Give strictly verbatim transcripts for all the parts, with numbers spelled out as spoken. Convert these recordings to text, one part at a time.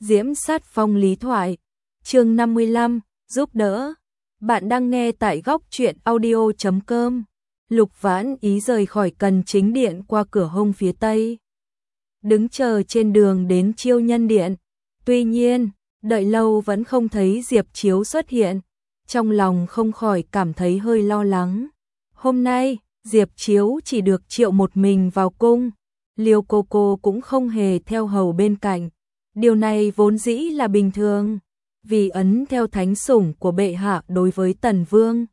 Diễm Sát Phong lý thoại, chương năm mươi lăm, giúp đỡ. Bạn đang nghe tại góc truyện audio chấm com. Lục Vãn Ý rời khỏi Cần Chính Điện qua cửa hông phía tây, đứng chờ trên đường đến Chiêu Nhân Điện. Tuy nhiên, đợi lâu vẫn không thấy Diệp Chiếu xuất hiện, trong lòng không khỏi cảm thấy hơi lo lắng. Hôm nay, Diệp Chiếu chỉ được triệu một mình vào cung, Liêu cô cô cũng không hề theo hầu bên cạnh. Điều này vốn dĩ là bình thường, vì ấn theo thánh sủng của bệ hạ đối với Tần Vương.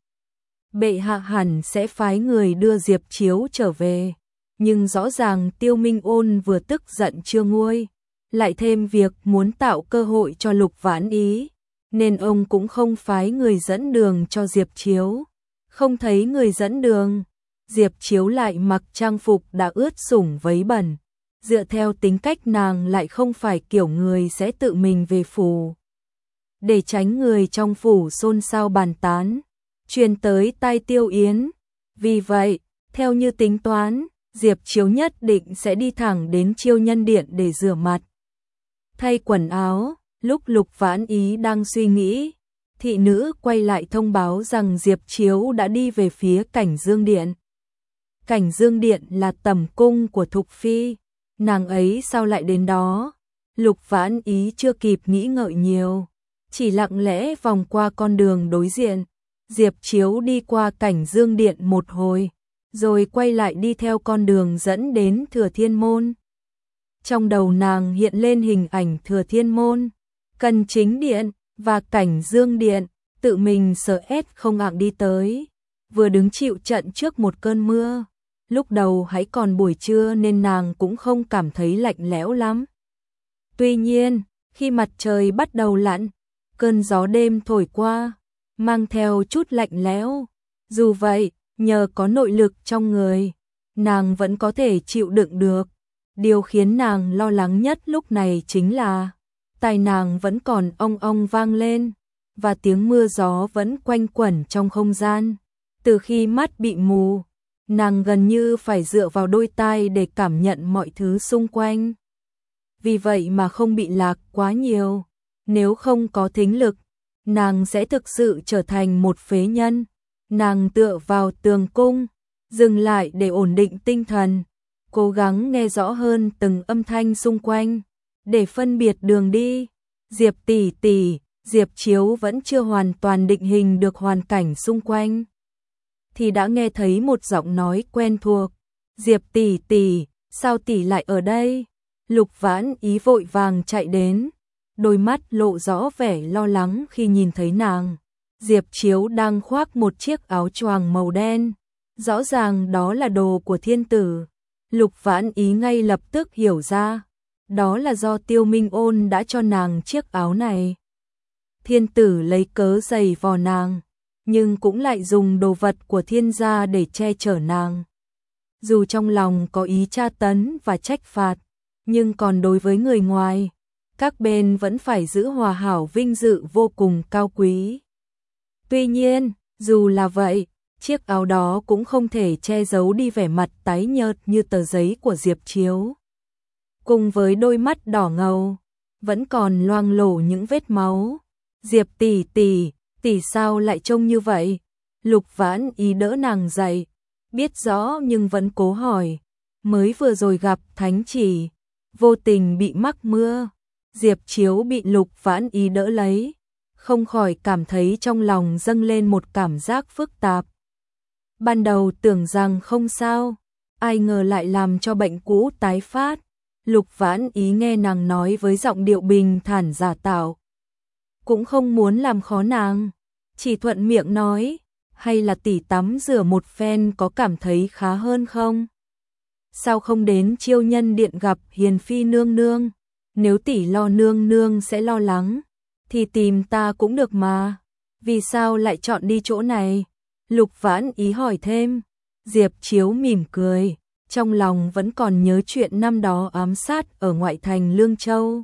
Bệ hạ hẳn sẽ phái người đưa Diệp Chiếu trở về, nhưng rõ ràng Tiêu Minh Ôn vừa tức giận chưa nguôi, lại thêm việc muốn tạo cơ hội cho Lục Vãn Ý, nên ông cũng không phái người dẫn đường cho Diệp Chiếu. Không thấy người dẫn đường, Diệp Chiếu lại mặc trang phục đã ướt sũng vấy bẩn. Dựa theo tính cách nàng lại không phải kiểu người sẽ tự mình về phủ, để tránh người trong phủ xôn xao bàn tán, truyền tới tai Tiêu Yến. Vì vậy, theo như tính toán, Diệp Chiếu nhất định sẽ đi thẳng đến Chiêu Nhân Điện để rửa mặt, thay quần áo. Lúc Lục Vãn Ý đang suy nghĩ, thị nữ quay lại thông báo rằng Diệp Chiếu đã đi về phía Cảnh Dương Điện. Cảnh Dương Điện là tẩm cung của Thục Phi, nàng ấy sao lại đến đó? Lục Vãn Ý chưa kịp nghĩ ngợi nhiều, chỉ lặng lẽ vòng qua con đường đối diện. Diệp Chiếu đi qua Cảnh Dương Điện một hồi, rồi quay lại đi theo con đường dẫn đến Thừa Thiên Môn. Trong đầu nàng hiện lên hình ảnh Thừa Thiên Môn, Cần Chính Điện và Cảnh Dương Điện, tự mình sợ ép không ạng đi tới. Vừa đứng chịu trận trước một cơn mưa, lúc đầu hãy còn buổi trưa nên nàng cũng không cảm thấy lạnh lẽo lắm. Tuy nhiên, khi mặt trời bắt đầu lặn, cơn gió đêm thổi qua, mang theo chút lạnh lẽo. Dù vậy, nhờ có nội lực trong người, nàng vẫn có thể chịu đựng được. Điều khiến nàng lo lắng nhất lúc này chính là tai nàng vẫn còn ong ong vang lên, và tiếng mưa gió vẫn quanh quẩn trong không gian. Từ khi mắt bị mù, nàng gần như phải dựa vào đôi tai để cảm nhận mọi thứ xung quanh. Vì vậy mà không bị lạc quá nhiều. Nếu không có thính lực, nàng sẽ thực sự trở thành một phế nhân. Nàng tựa vào tường cung, dừng lại để ổn định tinh thần, cố gắng nghe rõ hơn từng âm thanh xung quanh, để phân biệt đường đi. Diệp tỷ tỷ, Diệp Chiếu vẫn chưa hoàn toàn định hình được hoàn cảnh xung quanh, thì đã nghe thấy một giọng nói quen thuộc. Diệp tỷ tỷ, sao tỷ lại ở đây? Lục Vãn Ý vội vàng chạy đến, đôi mắt lộ rõ vẻ lo lắng khi nhìn thấy nàng. Diệp Chiếu đang khoác một chiếc áo choàng màu đen, rõ ràng đó là đồ của thiên tử. Lục Vãn Ý ngay lập tức hiểu ra, đó là do Tiêu Minh Ôn đã cho nàng chiếc áo này. Thiên tử lấy cớ giày vò nàng, nhưng cũng lại dùng đồ vật của thiên gia để che chở nàng. Dù trong lòng có ý tra tấn và trách phạt, nhưng còn đối với người ngoài, các bên vẫn phải giữ hòa hảo vinh dự vô cùng cao quý. Tuy nhiên, dù là vậy, chiếc áo đó cũng không thể che giấu đi vẻ mặt tái nhợt như tờ giấy của Diệp Chiếu. Cùng với đôi mắt đỏ ngầu, vẫn còn loang lổ những vết máu. Diệp tỷ tỷ, tỷ sao lại trông như vậy? Lục Vãn Ý đỡ nàng dậy, biết rõ nhưng vẫn cố hỏi. Mới vừa rồi gặp thánh chỉ, vô tình bị mắc mưa. Diệp Chiếu bị Lục Vãn Ý đỡ lấy, không khỏi cảm thấy trong lòng dâng lên một cảm giác phức tạp. Ban đầu tưởng rằng không sao, ai ngờ lại làm cho bệnh cũ tái phát. Lục Vãn Ý nghe nàng nói với giọng điệu bình thản giả tạo, cũng không muốn làm khó nàng, chỉ thuận miệng nói, hay là tỷ tắm rửa một phen có cảm thấy khá hơn không? Sao không đến Chiêu Nhân Điện gặp Hiền Phi nương nương? Nếu tỷ lo nương nương sẽ lo lắng, thì tìm ta cũng được mà. Vì sao lại chọn đi chỗ này? Lục Vãn Ý hỏi thêm. Diệp Chiếu mỉm cười, trong lòng vẫn còn nhớ chuyện năm đó ám sát ở ngoại thành Lương Châu.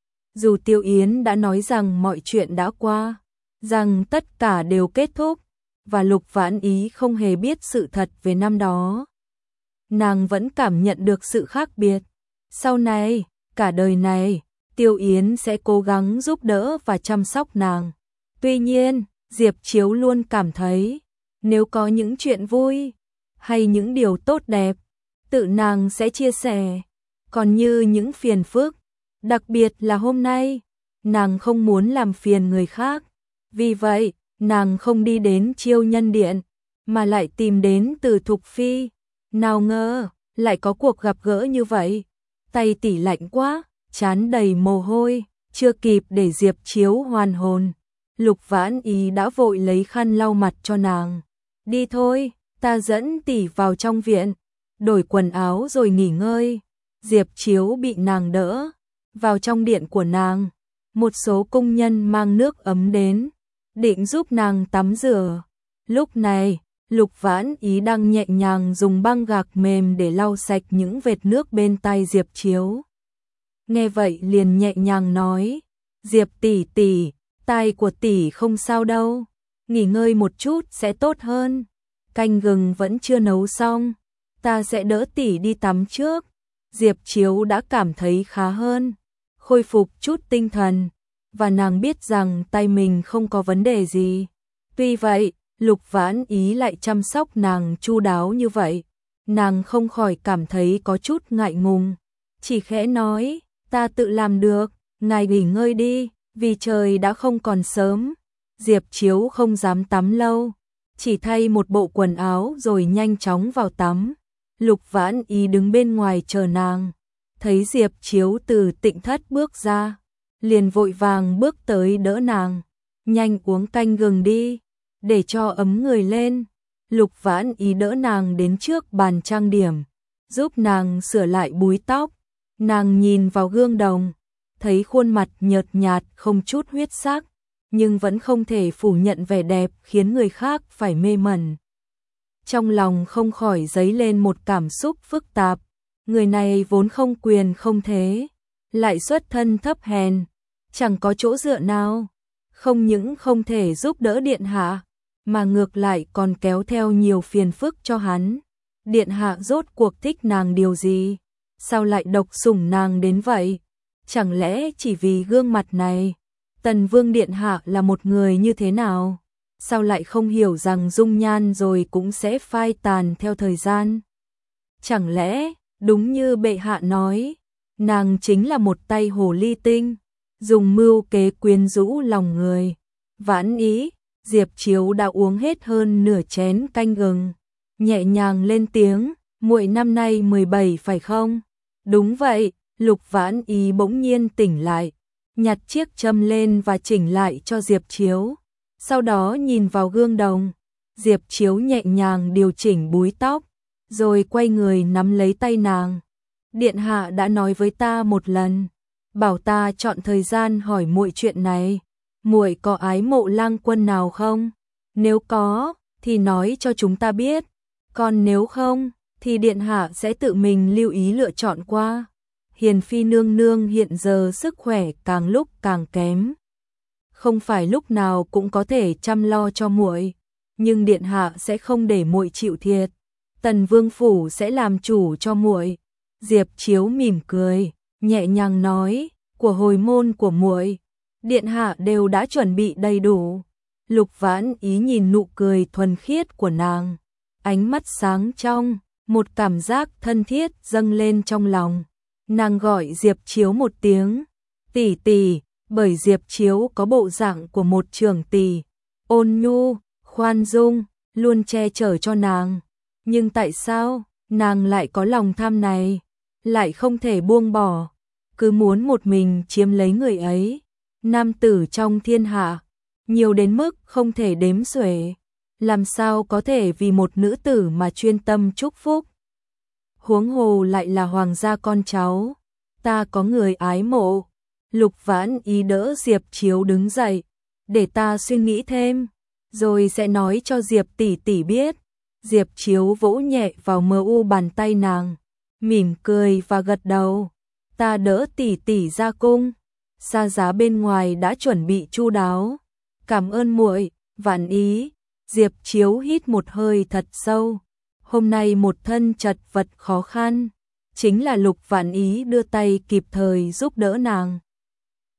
Dù Tiêu Yến đã nói rằng mọi chuyện đã qua, rằng tất cả đều kết thúc, và Lục Vãn Ý không hề biết sự thật về năm đó, nàng vẫn cảm nhận được sự khác biệt. Sau này, cả đời này, Tiêu Yến sẽ cố gắng giúp đỡ và chăm sóc nàng. Tuy nhiên, Diệp Chiếu luôn cảm thấy, nếu có những chuyện vui hay những điều tốt đẹp, tự nàng sẽ chia sẻ. Còn như những phiền phức, đặc biệt là hôm nay, nàng không muốn làm phiền người khác. Vì vậy, nàng không đi đến Chiêu Nhân Điện, mà lại tìm đến Từ Thục Phi. Nào ngờ, lại có cuộc gặp gỡ như vậy. Tay tỷ lạnh quá, trán đầy mồ hôi, chưa kịp để Diệp Chiếu hoàn hồn. Lục Vãn Ý đã vội lấy khăn lau mặt cho nàng. Đi thôi, ta dẫn tỷ vào trong viện, đổi quần áo rồi nghỉ ngơi. Diệp Chiếu bị nàng đỡ vào trong điện của nàng. Một số cung nhân mang nước ấm đến, định giúp nàng tắm rửa. Lúc này, Lục Vãn Ý đang nhẹ nhàng dùng băng gạc mềm để lau sạch những vệt nước bên tay Diệp Chiếu. Nghe vậy liền nhẹ nhàng nói, Diệp tỷ tỷ, tai của tỷ không sao đâu, nghỉ ngơi một chút sẽ tốt hơn. Canh gừng vẫn chưa nấu xong, ta sẽ đỡ tỷ đi tắm trước. Diệp Chiếu đã cảm thấy khá hơn, khôi phục chút tinh thần, và nàng biết rằng tay mình không có vấn đề gì. Tuy vậy, Lục Vãn Ý lại chăm sóc nàng chu đáo như vậy, nàng không khỏi cảm thấy có chút ngại ngùng, chỉ khẽ nói, ta tự làm được, ngài nghỉ ngơi đi, vì trời đã không còn sớm. Diệp Chiếu không dám tắm lâu, chỉ thay một bộ quần áo rồi nhanh chóng vào tắm. Lục Vãn Ý đứng bên ngoài chờ nàng, thấy Diệp Chiếu từ tịnh thất bước ra, liền vội vàng bước tới đỡ nàng, nhanh uống canh gừng đi, để cho ấm người lên. Lục Vãn Ý đỡ nàng đến trước bàn trang điểm, giúp nàng sửa lại búi tóc. Nàng nhìn vào gương đồng, thấy khuôn mặt nhợt nhạt không chút huyết sắc, nhưng vẫn không thể phủ nhận vẻ đẹp khiến người khác phải mê mẩn. Trong lòng không khỏi dấy lên một cảm xúc phức tạp, người này vốn không quyền không thế, lại xuất thân thấp hèn, chẳng có chỗ dựa nào, không những không thể giúp đỡ điện hạ, mà ngược lại còn kéo theo nhiều phiền phức cho hắn. Điện hạ rốt cuộc thích nàng điều gì? Sao lại độc sủng nàng đến vậy? Chẳng lẽ chỉ vì gương mặt này? Tần Vương điện hạ là một người như thế nào? Sao lại không hiểu rằng dung nhan rồi cũng sẽ phai tàn theo thời gian? Chẳng lẽ, đúng như bệ hạ nói, nàng chính là một tay hồ ly tinh, dùng mưu kế quyến rũ lòng người. Vãn Ý, Diệp Chiếu đã uống hết hơn nửa chén canh gừng, nhẹ nhàng lên tiếng, muội năm nay mười bảy phải không? Đúng vậy. Lục Vãn Ý bỗng nhiên tỉnh lại, nhặt chiếc châm lên và chỉnh lại cho Diệp Chiếu. Sau đó nhìn vào gương đồng, Diệp Chiếu nhẹ nhàng điều chỉnh búi tóc, rồi quay người nắm lấy tay nàng. Điện hạ đã nói với ta một lần, bảo ta chọn thời gian hỏi muội chuyện này. Muội có ái mộ lang quân nào không? Nếu có, thì nói cho chúng ta biết. Còn nếu không, thì điện hạ sẽ tự mình lưu ý lựa chọn qua. Hiền phi nương nương hiện giờ sức khỏe càng lúc càng kém, không phải lúc nào cũng có thể chăm lo cho muội, nhưng điện hạ sẽ không để muội chịu thiệt. Tần Vương phủ sẽ làm chủ cho muội. Diệp Chiếu mỉm cười, nhẹ nhàng nói, của hồi môn của muội, điện hạ đều đã chuẩn bị đầy đủ. Lục Vãn Ý nhìn nụ cười thuần khiết của nàng, ánh mắt sáng trong, một cảm giác thân thiết dâng lên trong lòng. Nàng gọi Diệp Chiếu một tiếng, tỷ tỷ, bởi Diệp Chiếu có bộ dạng của một trưởng tỷ, ôn nhu, khoan dung, luôn che chở cho nàng. Nhưng tại sao, nàng lại có lòng tham này, lại không thể buông bỏ, cứ muốn một mình chiếm lấy người ấy. Nam tử trong thiên hạ, nhiều đến mức không thể đếm xuể, làm sao có thể vì một nữ tử mà chuyên tâm chúc phúc. Huống hồ lại là hoàng gia con cháu, ta có người ái mộ. Lục Vãn Ý đỡ Diệp Chiếu đứng dậy, để ta suy nghĩ thêm, rồi sẽ nói cho Diệp tỷ tỷ biết. Diệp Chiếu vỗ nhẹ vào mờ u bàn tay nàng, mỉm cười và gật đầu. Ta đỡ tỷ tỷ ra cung, xa giá bên ngoài đã chuẩn bị chu đáo. Cảm ơn muội, Vãn Ý. Diệp Chiếu hít một hơi thật sâu. Hôm nay một thân chật vật khó khăn, chính là Lục Vãn Ý đưa tay kịp thời giúp đỡ nàng.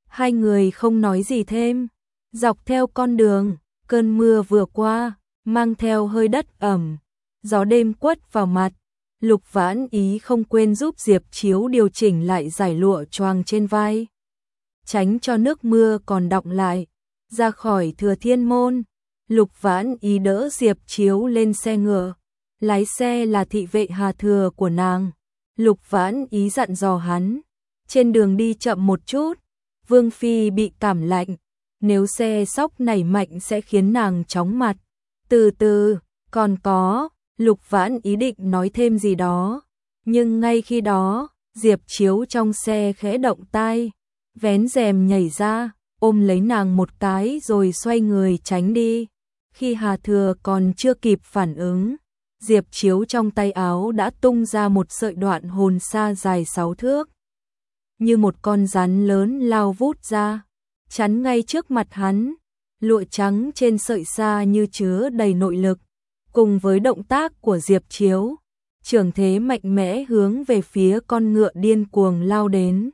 Hai người không nói gì thêm. Dọc theo con đường, cơn mưa vừa qua, mang theo hơi đất ẩm, gió đêm quất vào mặt. Lục Vãn Ý không quên giúp Diệp Chiếu điều chỉnh lại dải lụa choàng trên vai, tránh cho nước mưa còn đọng lại. Ra khỏi Thừa Thiên Môn, Lục Vãn Ý đỡ Diệp Chiếu lên xe ngựa. Lái xe là thị vệ Hà Thừa của nàng. Lục Vãn Ý dặn dò hắn, trên đường đi chậm một chút, Vương Phi bị cảm lạnh, nếu xe sóc nảy mạnh sẽ khiến nàng chóng mặt. Từ từ, còn có, Lục Vãn ý định nói thêm gì đó, nhưng ngay khi đó, Diệp Chiếu trong xe khẽ động tai, vén rèm nhảy ra, ôm lấy nàng một cái rồi xoay người tránh đi. Khi Hà Thừa còn chưa kịp phản ứng, Diệp Chiếu trong tay áo đã tung ra một sợi đoạn hồn sa dài sáu thước, như một con rắn lớn lao vút ra, chắn ngay trước mặt hắn. Lụa trắng trên sợi sa như chứa đầy nội lực, cùng với động tác của Diệp Chiếu, trường thế mạnh mẽ hướng về phía con ngựa điên cuồng lao đến.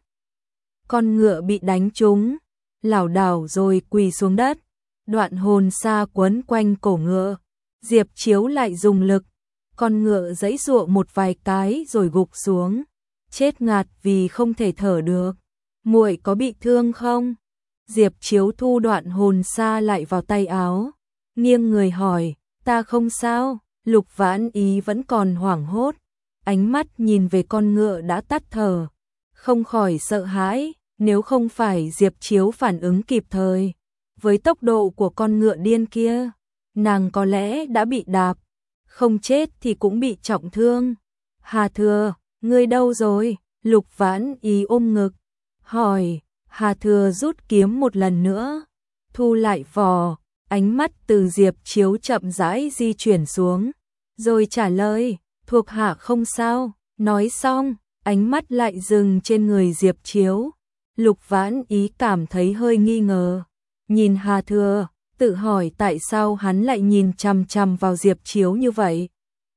Con ngựa bị đánh trúng, lảo đảo rồi quỳ xuống đất, đoạn hồn sa quấn quanh cổ ngựa. Diệp Chiếu lại dùng lực, con ngựa giãy giụa một vài cái rồi gục xuống, chết ngạt vì không thể thở được. Muội có bị thương không? Diệp Chiếu thu đoạn hồn sa lại vào tay áo, nghiêng người hỏi. Ta không sao. Lục Vãn Ý vẫn còn hoảng hốt, ánh mắt nhìn về con ngựa đã tắt thở, không khỏi sợ hãi. Nếu không phải Diệp Chiếu phản ứng kịp thời, với tốc độ của con ngựa điên kia, nàng có lẽ đã bị đạp, không chết thì cũng bị trọng thương. Hà Thừa, ngươi đâu rồi? Lục Vãn Ý ôm ngực, hỏi. Hà Thừa rút kiếm một lần nữa, thu lại vò, ánh mắt từ Diệp Chiếu chậm rãi di chuyển xuống, rồi trả lời, thuộc hạ không sao. Nói xong, ánh mắt lại dừng trên người Diệp Chiếu. Lục Vãn Ý cảm thấy hơi nghi ngờ, nhìn Hà Thừa, tự hỏi tại sao hắn lại nhìn chằm chằm vào Diệp Chiếu như vậy.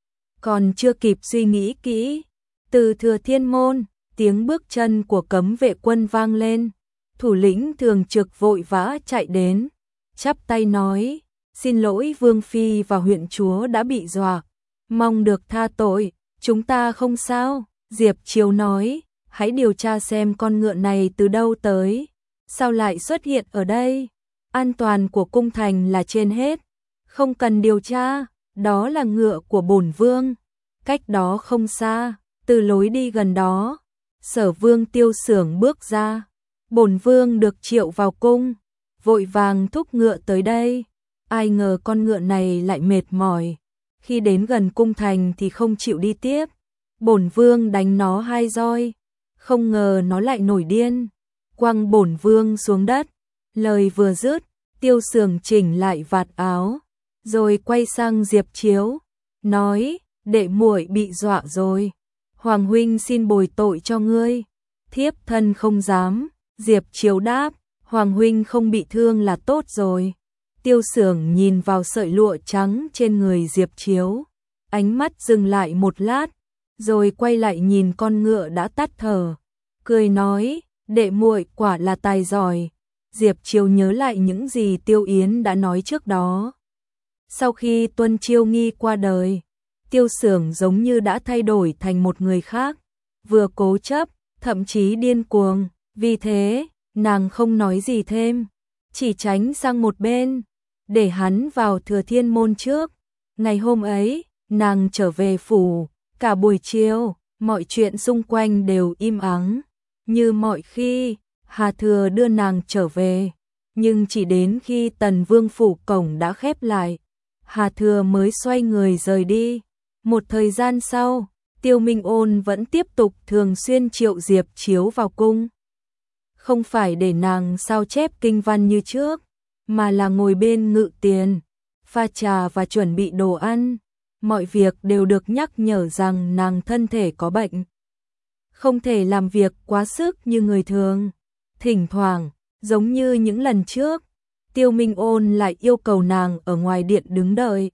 Còn chưa kịp suy nghĩ kỹ, từ Thừa Thiên Môn, tiếng bước chân của cấm vệ quân vang lên. Thủ lĩnh thường trực vội vã chạy đến, chắp tay nói, xin lỗi Vương Phi và huyện chúa đã bị dọa, mong được tha tội. Chúng ta không sao. Diệp Chiếu nói, hãy điều tra xem con ngựa này từ đâu tới, sao lại xuất hiện ở đây. An toàn của cung thành là trên hết, không cần điều tra, đó là ngựa của bổn vương. Cách đó không xa, từ lối đi gần đó, Sở Vương Tiêu Xưởng bước ra. Bổn vương được triệu vào cung, vội vàng thúc ngựa tới đây. Ai ngờ con ngựa này lại mệt mỏi, khi đến gần cung thành thì không chịu đi tiếp. Bổn vương đánh nó hai roi, không ngờ nó lại nổi điên, quăng bổn vương xuống đất. Lời vừa dứt, Tiêu Xưởng chỉnh lại vạt áo, rồi quay sang Diệp Chiếu, nói, đệ muội bị dọa rồi, Hoàng huynh xin bồi tội cho ngươi. Thiếp thân không dám. Diệp Chiếu đáp, Hoàng huynh không bị thương là tốt rồi. Tiêu Xưởng nhìn vào sợi lụa trắng trên người Diệp Chiếu, ánh mắt dừng lại một lát, rồi quay lại nhìn con ngựa đã tắt thở, cười nói, đệ muội quả là tài giỏi. Diệp Chiếu nhớ lại những gì Tiêu Yến đã nói trước đó. Sau khi Tuân Chiêu Nghi qua đời, Tiêu Xưởng giống như đã thay đổi thành một người khác, vừa cố chấp, thậm chí điên cuồng. Vì thế, nàng không nói gì thêm, chỉ tránh sang một bên, để hắn vào Thừa Thiên Môn trước. Ngày hôm ấy, nàng trở về phủ, cả buổi chiều, mọi chuyện xung quanh đều im ắng. Như mọi khi, Hà Thừa đưa nàng trở về, nhưng chỉ đến khi Tần Vương phủ cổng đã khép lại, Hà Thừa mới xoay người rời đi. Một thời gian sau, Tiêu Minh Ôn vẫn tiếp tục thường xuyên triệu Diệp Chiếu vào cung. Không phải để nàng sao chép kinh văn như trước, mà là ngồi bên ngự tiền, pha trà và chuẩn bị đồ ăn. Mọi việc đều được nhắc nhở rằng nàng thân thể có bệnh, không thể làm việc quá sức như người thường. Thỉnh thoảng, giống như những lần trước, Tiêu Minh Ôn lại yêu cầu nàng ở ngoài điện đứng đợi.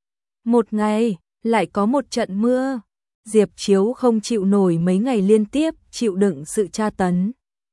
Một ngày, lại có một trận mưa. Diệp Chiếu không chịu nổi mấy ngày liên tiếp chịu đựng sự tra tấn.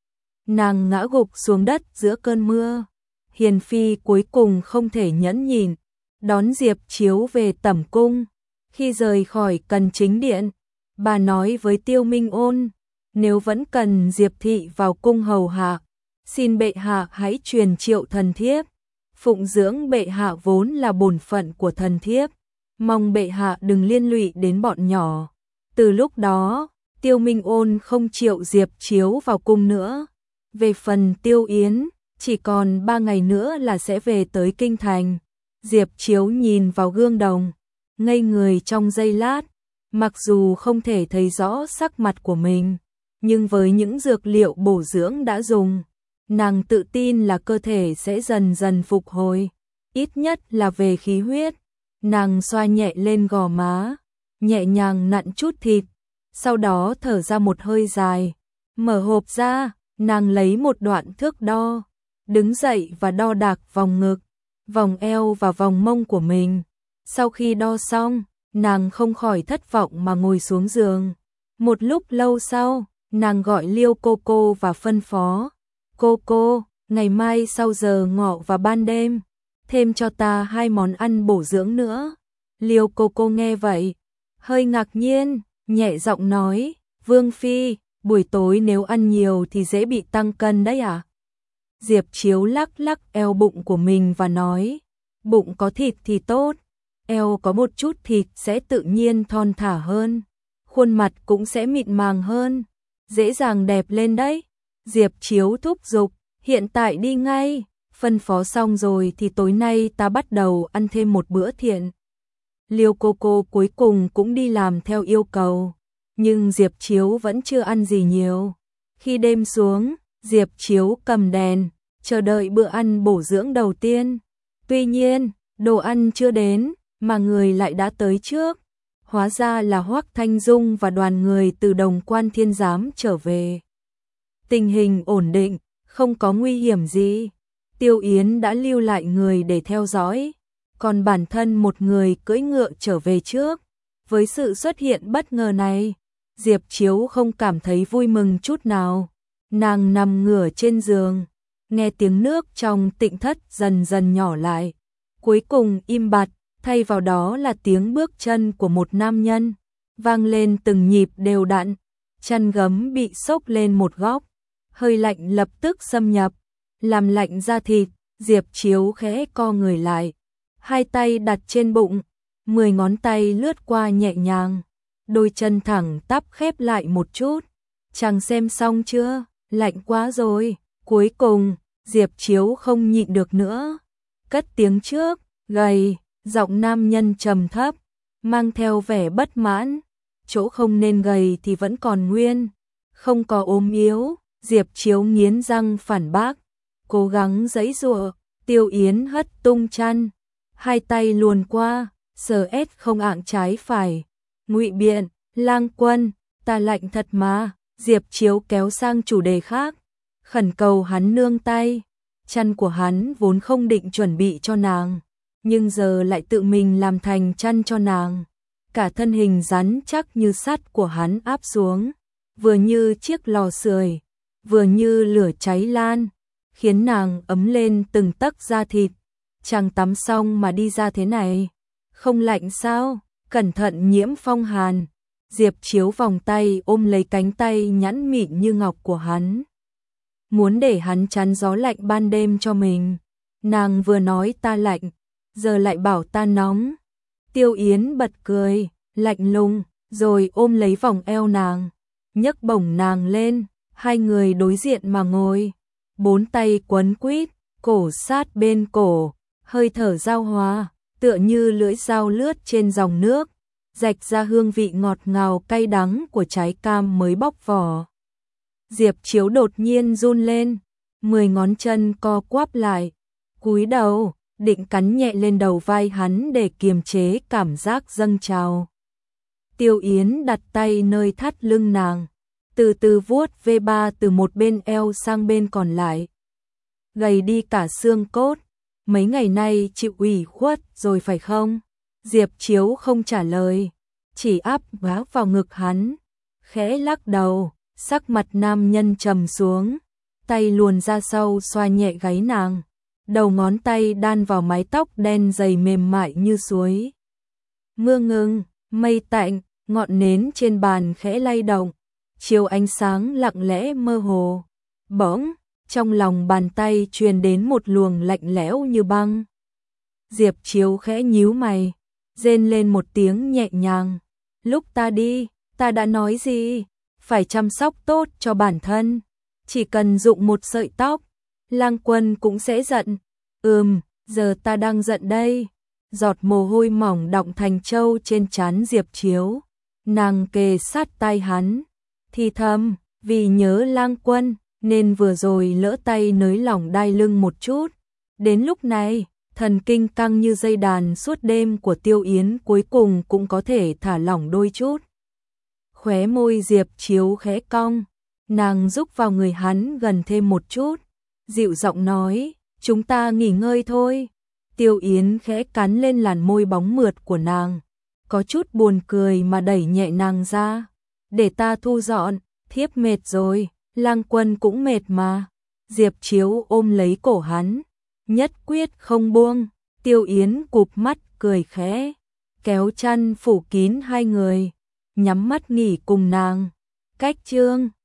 nàng ngã gục xuống đất giữa cơn mưa. Hiền phi cuối cùng không thể nhẫn nhịn, đón Diệp Chiếu về tẩm cung. Khi rời khỏi Cần Chính Điện, bà nói với Tiêu Minh Ôn, nếu vẫn cần Diệp thị vào cung hầu hạ, xin bệ hạ hãy truyền triệu thần thiếp. Phụng dưỡng bệ hạ vốn là bổn phận của thần thiếp, mong bệ hạ đừng liên lụy đến bọn nhỏ. Từ lúc đó, Tiêu Minh Ôn không triệu Diệp Chiếu vào cung nữa. Về phần Tiêu Yến, chỉ còn ba ngày nữa là sẽ về tới kinh thành. Diệp Chiếu nhìn vào gương đồng, ngây người trong giây lát, mặc dù không thể thấy rõ sắc mặt của mình, nhưng với những dược liệu bổ dưỡng đã dùng, nàng tự tin là cơ thể sẽ dần dần phục hồi, ít nhất là về khí huyết. Nàng xoa nhẹ lên gò má, nhẹ nhàng nặn chút thịt, sau đó thở ra một hơi dài, mở hộp ra, nàng lấy một đoạn thước đo, đứng dậy và đo đạc vòng ngực, vòng eo và vòng mông của mình. Sau khi đo xong, nàng không khỏi thất vọng mà ngồi xuống giường. Một lúc lâu sau, nàng gọi Liêu cô cô và phân phó, cô cô, ngày mai sau giờ ngọ và ban đêm, thêm cho ta hai món ăn bổ dưỡng nữa. Liêu cô cô nghe vậy, hơi ngạc nhiên, nhẹ giọng nói, Vương Phi, buổi tối nếu ăn nhiều thì dễ bị tăng cân đấy à? Diệp Chiếu lắc lắc eo bụng của mình và nói, bụng có thịt thì tốt, eo có một chút thịt sẽ tự nhiên thon thả hơn, khuôn mặt cũng sẽ mịn màng hơn, dễ dàng đẹp lên đấy. Diệp Chiếu thúc giục, hiện tại đi ngay. Phân phó xong rồi thì tối nay ta bắt đầu ăn thêm một bữa thiện. Liêu cô cô cuối cùng cũng đi làm theo yêu cầu, nhưng Diệp Chiếu vẫn chưa ăn gì nhiều. Khi đêm xuống, Diệp Chiếu cầm đèn, chờ đợi bữa ăn bổ dưỡng đầu tiên. Tuy nhiên, đồ ăn chưa đến, mà người lại đã tới trước. Hóa ra là Hoắc Thanh Dung và đoàn người từ Đồng Quan Thiên Giám trở về. Tình hình ổn định, không có nguy hiểm gì. Tiêu Yến đã lưu lại người để theo dõi, còn bản thân một người cưỡi ngựa trở về trước. Với sự xuất hiện bất ngờ này, Diệp Chiếu không cảm thấy vui mừng chút nào. Nàng nằm ngửa trên giường, nghe tiếng nước trong tịnh thất dần dần nhỏ lại, cuối cùng im bặt, thay vào đó là tiếng bước chân của một nam nhân, vang lên từng nhịp đều đặn, chăn gấm bị xốc lên một góc, hơi lạnh lập tức xâm nhập, làm lạnh da thịt. Diệp Chiếu khẽ co người lại, hai tay đặt trên bụng, mười ngón tay lướt qua nhẹ nhàng, đôi chân thẳng tắp khép lại một chút. Chàng xem xong chưa? Lạnh quá rồi. Cuối cùng, Diệp Chiếu không nhịn được nữa, cất tiếng trước, gầy, giọng nam nhân trầm thấp, mang theo vẻ bất mãn, chỗ không nên gầy thì vẫn còn nguyên, không có ốm yếu. Diệp Chiếu nghiến răng phản bác, cố gắng giãy giụa. Tiêu Yến hất tung chăn, hai tay luồn qua, sờ ét không ạng trái phải, ngụy biện, Lang Quân, ta lạnh thật mà. Diệp Chiếu kéo sang chủ đề khác, khẩn cầu hắn nương tay. Chăn của hắn vốn không định chuẩn bị cho nàng, nhưng giờ lại tự mình làm thành chăn cho nàng. Cả thân hình rắn chắc như sắt của hắn áp xuống, vừa như chiếc lò sưởi, vừa như lửa cháy lan, khiến nàng ấm lên từng tấc da thịt. Chàng tắm xong mà đi ra thế này, không lạnh sao? Cẩn thận nhiễm phong hàn. Diệp Chiếu vòng tay ôm lấy cánh tay nhẵn mịn như ngọc của hắn, muốn để hắn chắn gió lạnh ban đêm cho mình. Nàng vừa nói ta lạnh, giờ lại bảo ta nóng. Tiêu Yến bật cười, lạnh lùng, rồi ôm lấy vòng eo nàng, nhấc bổng nàng lên, hai người đối diện mà ngồi, bốn tay quấn quýt, cổ sát bên cổ, hơi thở giao hòa, tựa như lưỡi dao lướt trên dòng nước, rạch ra hương vị ngọt ngào cay đắng của trái cam mới bóc vỏ. Diệp Chiếu đột nhiên run lên, mười ngón chân co quắp lại, cúi đầu, định cắn nhẹ lên đầu vai hắn để kiềm chế cảm giác dâng trào. Tiêu Yến đặt tay nơi thắt lưng nàng, từ từ vuốt ve ba từ một bên eo sang bên còn lại. Gầy đi cả xương cốt, mấy ngày nay chịu ủy khuất rồi phải không? Diệp Chiếu không trả lời, chỉ áp gác vào ngực hắn, khẽ lắc đầu, sắc mặt nam nhân trầm xuống. tay luồn ra sau xoa nhẹ gáy nàng, đầu ngón tay đan vào mái tóc đen dày mềm mại như suối. Mưa ngừng, mây tạnh, ngọn nến trên bàn khẽ lay động, chiếu ánh sáng lặng lẽ mơ hồ. Bỗng, trong lòng bàn tay truyền đến một luồng lạnh lẽo như băng. Diệp Chiếu khẽ nhíu mày, rên lên một tiếng nhẹ nhàng. Lúc ta đi, ta đã nói gì? Phải chăm sóc tốt cho bản thân. Chỉ cần rụng một sợi tóc, Lang Quân cũng sẽ giận. Ừm, giờ ta đang giận đây. Giọt mồ hôi mỏng đọng thành trâu trên trán Diệp Chiếu. Nàng kề sát tai hắn, thì thầm, vì nhớ Lang Quân, nên vừa rồi lỡ tay nới lỏng đai lưng một chút. Đến lúc này, thần kinh căng như dây đàn suốt đêm của Tiêu Yến cuối cùng cũng có thể thả lỏng đôi chút. Khóe môi Diệp Chiếu khẽ cong, nàng rúc vào người hắn gần thêm một chút, dịu giọng nói, chúng ta nghỉ ngơi thôi. Tiêu Yến khẽ cắn lên làn môi bóng mượt của nàng, có chút buồn cười mà đẩy nhẹ nàng ra. Để ta thu dọn, thiếp mệt rồi, Lang Quân cũng mệt mà. Diệp Chiếu ôm lấy cổ hắn, nhất quyết không buông. Tiêu Yến cụp mắt cười khẽ, kéo chăn phủ kín hai người, nhắm mắt nghỉ cùng nàng. Cách chương